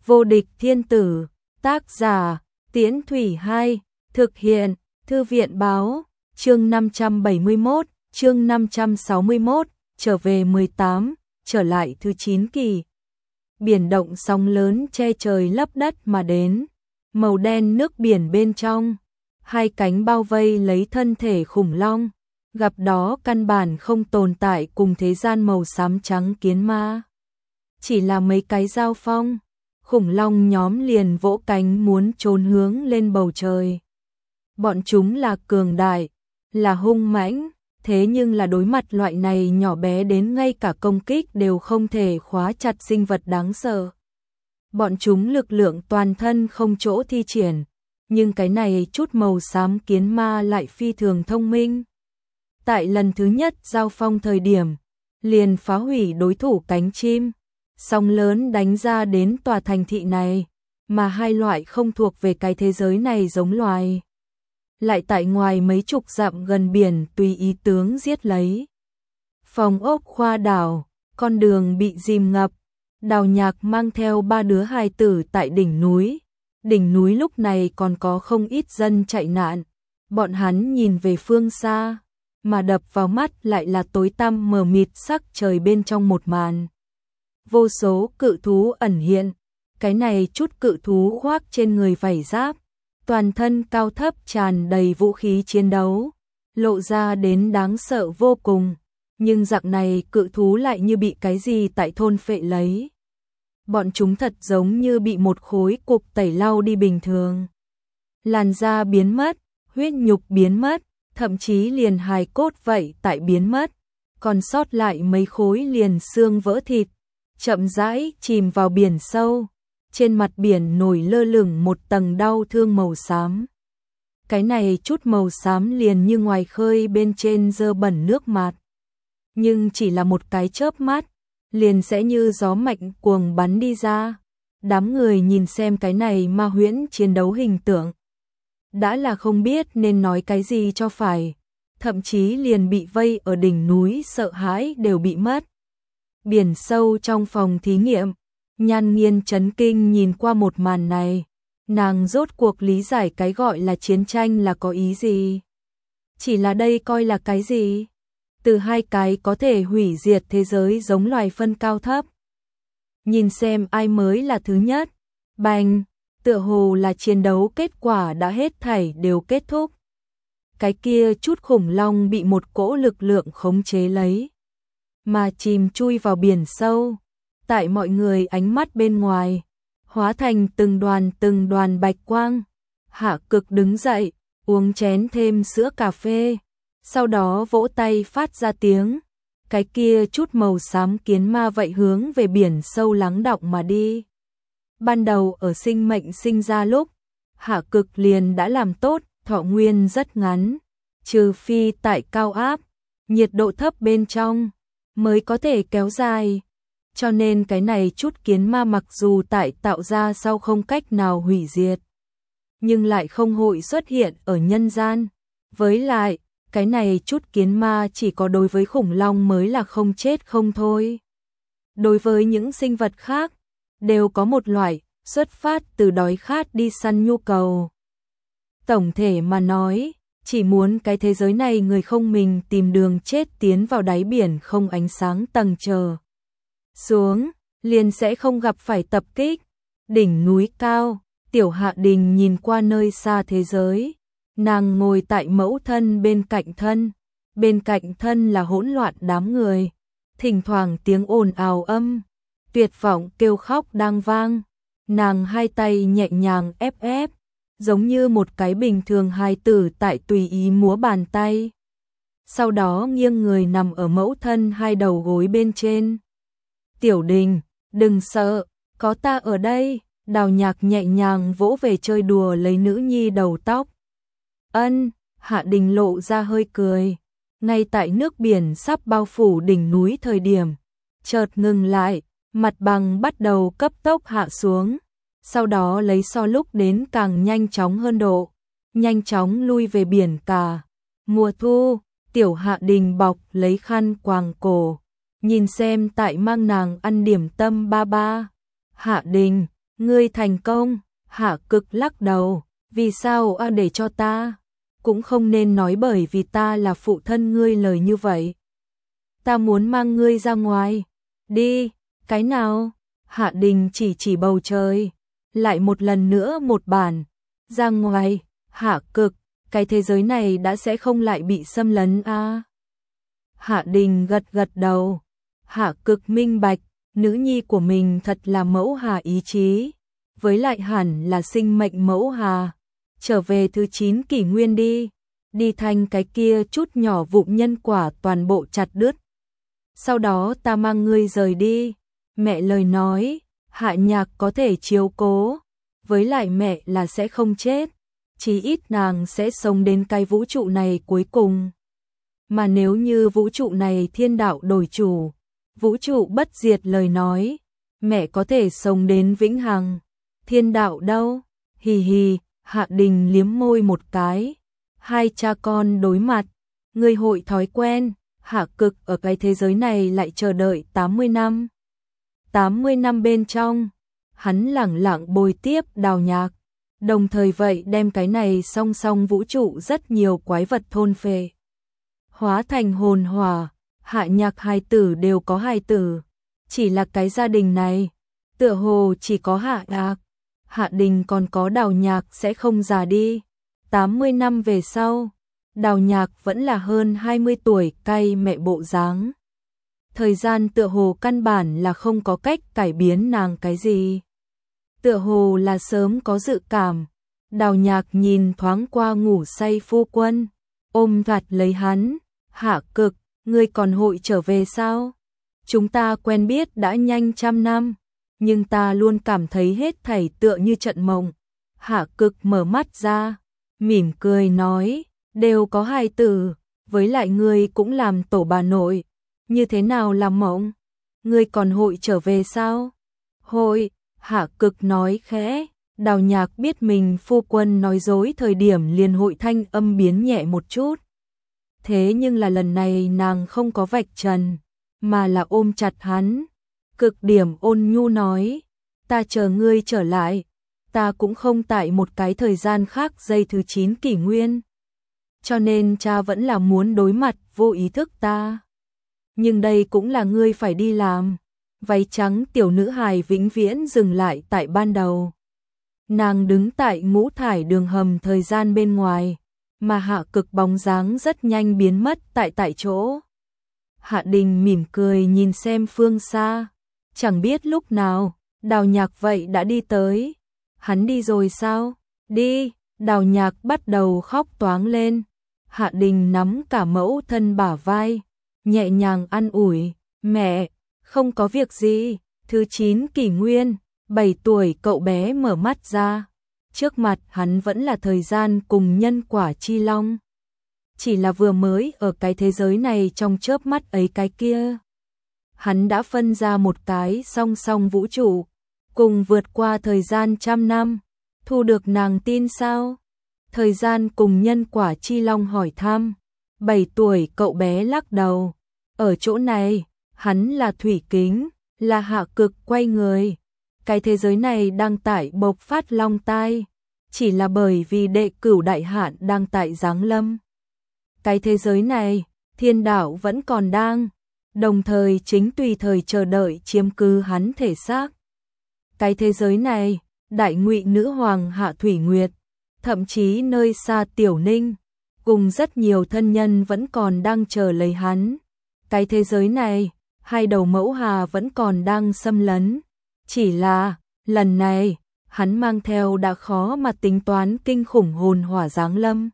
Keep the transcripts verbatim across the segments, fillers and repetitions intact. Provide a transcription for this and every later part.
Vô địch thiên tử, tác giả, Tiễn Thủy hai, thực hiện, Thư viện báo, chương năm trăm bảy mươi mốt, chương năm trăm sáu mươi mốt, trở về mười tám, trở lại thứ chín kỳ. Biển động sóng lớn che trời lấp đất mà đến, màu đen nước biển bên trong, hai cánh bao vây lấy thân thể khủng long, gặp đó căn bản không tồn tại cùng thế gian màu xám trắng kiến ma. Chỉ là mấy cái giao phong, khủng long nhóm liền vỗ cánh muốn trốn hướng lên bầu trời. Bọn chúng là cường đại, là hung mãnh, thế nhưng là đối mặt loại này nhỏ bé đến ngay cả công kích đều không thể khóa chặt sinh vật đáng sợ. Bọn chúng lực lượng toàn thân không chỗ thi triển, nhưng cái này chút màu xám kiến ma lại phi thường thông minh. Tại lần thứ nhất giao phong thời điểm, liền phá hủy đối thủ cánh chim, sóng lớn đánh ra đến tòa thành thị này, mà hai loại không thuộc về cái thế giới này giống loài. Lại tại ngoài mấy chục dặm gần biển tùy ý tướng giết lấy. Phòng ốc khoa đảo, con đường bị dìm ngập, Đào Nhạc mang theo ba đứa hài tử tại đỉnh núi. Đỉnh núi lúc này còn có không ít dân chạy nạn, bọn hắn nhìn về phương xa, mà đập vào mắt lại là tối tăm mờ mịt sắc trời bên trong một màn. Vô số cự thú ẩn hiện, cái này chút cự thú khoác trên người vảy giáp, toàn thân cao thấp tràn đầy vũ khí chiến đấu, lộ ra đến đáng sợ vô cùng, nhưng dạng này cự thú lại như bị cái gì tại thôn phệ lấy. Bọn chúng thật giống như bị một khối cục tẩy lau đi bình thường. Làn da biến mất, huyết nhục biến mất, thậm chí liền hài cốt vậy tại biến mất, còn sót lại mấy khối liền xương vỡ thịt, chậm rãi chìm vào biển sâu. Trên mặt biển nổi lơ lửng một tầng đau thương màu xám. Cái này chút màu xám liền như ngoài khơi bên trên dơ bẩn nước mạt. Nhưng chỉ là một cái chớp mắt, liền sẽ như gió mạnh cuồng bắn đi ra. Đám người nhìn xem cái này ma huyễn chiến đấu hình tượng, đã là không biết nên nói cái gì cho phải, thậm chí liền bị vây ở đỉnh núi sợ hãi đều bị mất. Biển sâu trong phòng thí nghiệm, Nhan Nghiên chấn kinh nhìn qua một màn này, nàng rốt cuộc lý giải cái gọi là chiến tranh là có ý gì. Chỉ là đây coi là cái gì? Từ hai cái có thể hủy diệt thế giới giống loài phân cao thấp. Nhìn xem ai mới là thứ nhất. Bành, tựa hồ là chiến đấu kết quả đã hết thảy đều kết thúc. Cái kia chút khủng long bị một cỗ lực lượng khống chế lấy, mà chìm chui vào biển sâu. Tại mọi người ánh mắt bên ngoài, hóa thành từng đoàn từng đoàn bạch quang. Hạ Cực đứng dậy, uống chén thêm sữa cà phê, sau đó vỗ tay phát ra tiếng. Cái kia chút màu xám kiến ma vậy hướng về biển sâu lắng đọng mà đi. Ban đầu ở sinh mệnh sinh ra lúc, Hạ Cực liền đã làm tốt, thọ nguyên rất ngắn, trừ phi tại cao áp, nhiệt độ thấp bên trong mới có thể kéo dài. Cho nên cái này chút kiến ma mặc dù tại tạo ra sau không cách nào hủy diệt, nhưng lại không hội xuất hiện ở nhân gian. Với lại, cái này chút kiến ma chỉ có đối với khủng long mới là không chết không thôi. Đối với những sinh vật khác, đều có một loại xuất phát từ đói khát đi săn nhu cầu. Tổng thể mà nói, chỉ muốn cái thế giới này người không mình tìm đường chết tiến vào đáy biển không ánh sáng tầng chờ xuống, liền sẽ không gặp phải tập kích. Đỉnh núi cao, Tiểu Hạ Đình nhìn qua nơi xa thế giới, nàng ngồi tại mẫu thân bên cạnh thân, bên cạnh thân là hỗn loạn đám người, thỉnh thoảng tiếng ồn ào âm, tuyệt vọng kêu khóc đang vang. Nàng hai tay nhẹ nhàng ép ép, giống như một cái bình thường hài tử tại tùy ý múa bàn tay. Sau đó nghiêng người nằm ở mẫu thân hai đầu gối bên trên. Tiểu Đình, đừng sợ, có ta ở đây. Đào Nhạc nhẹ nhàng vỗ về chơi đùa lấy nữ nhi đầu tóc. Ân, Hạ Đình lộ ra hơi cười. Ngay tại nước biển sắp bao phủ đỉnh núi thời điểm, chợt ngừng lại, mặt bằng bắt đầu cấp tốc hạ xuống. Sau đó lấy so lúc đến càng nhanh chóng hơn độ, nhanh chóng lui về biển cả. Mùa thu, Tiểu Hạ Đình bọc lấy khăn quàng cổ, nhìn xem tại mang nàng ăn điểm tâm ba ba. Hạ Đình, Ngươi thành công. Hạ Cực lắc đầu, vì sao a để cho ta? Cũng không nên nói bởi vì ta là phụ thân ngươi lời như vậy. Ta muốn mang ngươi ra ngoài. Đi, cái nào? Hạ Đình chỉ chỉ bầu trời, lại một lần nữa một bản. Ra ngoài, Hạ Cực, cái thế giới này đã sẽ không lại bị xâm lấn a. À? Hạ Đình gật gật đầu. Hạ Cực minh bạch, nữ nhi của mình thật là mẫu hà ý chí, với lại hẳn là sinh mệnh mẫu hà. Trở về thứ chín kỷ nguyên đi, đi thành cái kia chút nhỏ vụn nhân quả toàn bộ chặt đứt. Sau đó ta mang ngươi rời đi. Mẹ lời nói, Hạ Nhạc có thể chiếu cố, với lại mẹ là sẽ không chết, chí ít nàng sẽ sống đến cái vũ trụ này cuối cùng. Mà nếu như vũ trụ này thiên đạo đổi chủ, vũ trụ bất diệt lời nói, mẹ có thể sống đến vĩnh hằng. Thiên đạo đâu? Hì hì, Hạ Đình liếm môi một cái. Hai cha con đối mặt, ngươi hội thói quen. Hạ Cực ở cái thế giới này lại chờ đợi tám mươi năm. tám mươi năm bên trong, hắn lẳng lặng bồi tiếp Đào Nhạc, đồng thời vậy đem cái này song song vũ trụ rất nhiều quái vật thôn phệ, hóa thành hồn hỏa. Hạ Nhạc hài tử đều có hài tử, chỉ là cái gia đình này, tựa hồ chỉ có Hạ Nhạc. Hạ Đình còn có Đào Nhạc sẽ không già đi. tám mươi năm về sau, Đào Nhạc vẫn là hơn hai mươi tuổi cay mẹ bộ dáng. Thời gian tựa hồ căn bản là không có cách cải biến nàng cái gì. Tựa hồ là sớm có dự cảm. Đào Nhạc nhìn thoáng qua ngủ say phu quân, ôm chặt lấy hắn. Hạ Cực, ngươi còn hội trở về sao? Chúng ta quen biết đã nhanh trăm năm, nhưng ta luôn cảm thấy hết thảy tựa như trận mộng. Hạ Cực mở mắt ra, mỉm cười nói, đều có hài tử, với lại ngươi cũng làm tổ bà nội, như thế nào là mộng? Ngươi còn hội trở về sao? Hội. Hạ Cực nói khẽ. Đào Nhạc biết mình phu quân nói dối thời điểm liền hội thanh âm biến nhẹ một chút. Thế nhưng là lần này nàng không có vạch trần, mà là ôm chặt hắn, cực điểm ôn nhu nói, ta chờ ngươi trở lại, ta cũng không tại một cái thời gian khác giây thứ chín kỷ nguyên. Cho nên cha vẫn là muốn đối mặt vô ý thức ta. Nhưng đây cũng là ngươi phải đi làm. Váy trắng tiểu nữ hài vĩnh viễn dừng lại tại ban đầu. Nàng đứng tại ngũ thải đường hầm thời gian bên ngoài, mà Hạ Cực bóng dáng rất nhanh biến mất tại tại chỗ. Hạ Đình mỉm cười nhìn xem phương xa, chẳng biết lúc nào, Đào Nhạc vậy đã đi tới. Hắn đi rồi sao? Đi. Đào Nhạc bắt đầu khóc toáng lên. Hạ Đình nắm cả mẫu thân bả vai, nhẹ nhàng an ủi, mẹ, không có việc gì. Thứ chín kỷ nguyên, bảy tuổi cậu bé mở mắt ra. Trước mặt hắn vẫn là thời gian cùng nhân quả chi long. Chỉ là vừa mới ở cái thế giới này trong chớp mắt ấy cái kia. Hắn đã phân ra một cái song song vũ trụ, cùng vượt qua thời gian trăm năm. Thu được nàng tin sao? Thời gian cùng nhân quả chi long hỏi thăm. Bảy tuổi cậu bé lắc đầu. Ở chỗ này, hắn là thủy kính, là Hạ Cực quay người. Cái thế giới này đang tại bộc phát long tai, chỉ là bởi vì đệ cửu đại hạn đang tại giáng lâm. Cái thế giới này, thiên đạo vẫn còn đang, đồng thời chính tùy thời chờ đợi chiếm cứ hắn thể xác. Cái thế giới này, đại ngụy nữ hoàng Hạ Thủy Nguyệt, thậm chí nơi xa Tiểu Ninh, cùng rất nhiều thân nhân vẫn còn đang chờ lấy hắn. Cái thế giới này, hai đầu mẫu hà vẫn còn đang xâm lấn. Chỉ là, lần này, hắn mang theo đã khó mà tính toán kinh khủng hồn hỏa giáng lâm.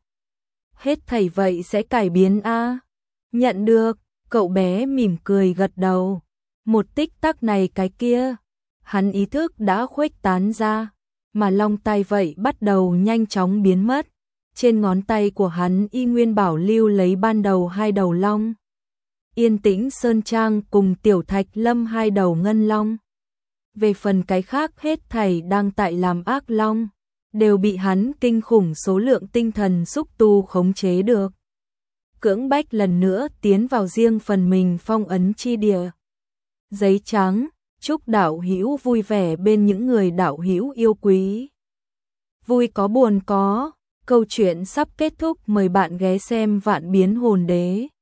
Hết thảy vậy sẽ cải biến a. À? Nhận được, cậu bé mỉm cười gật đầu. Một tích tắc này cái kia, hắn ý thức đã khuếch tán ra, mà long tay vậy bắt đầu nhanh chóng biến mất. Trên ngón tay của hắn y nguyên bảo lưu lấy ban đầu hai đầu long. Yên Tĩnh Sơn Trang cùng Tiểu Thạch Lâm hai đầu ngân long. Về phần cái khác hết thảy đang tại làm ác long, đều bị hắn kinh khủng số lượng tinh thần xúc tu khống chế được. Cưỡng bách lần nữa tiến vào riêng phần mình phong ấn chi địa. Giấy trắng, Chúc đạo hữu vui vẻ bên những người đạo hữu yêu quý. Vui có buồn có, câu chuyện sắp kết thúc, mời bạn ghé xem Vạn Biến Hồn Đế.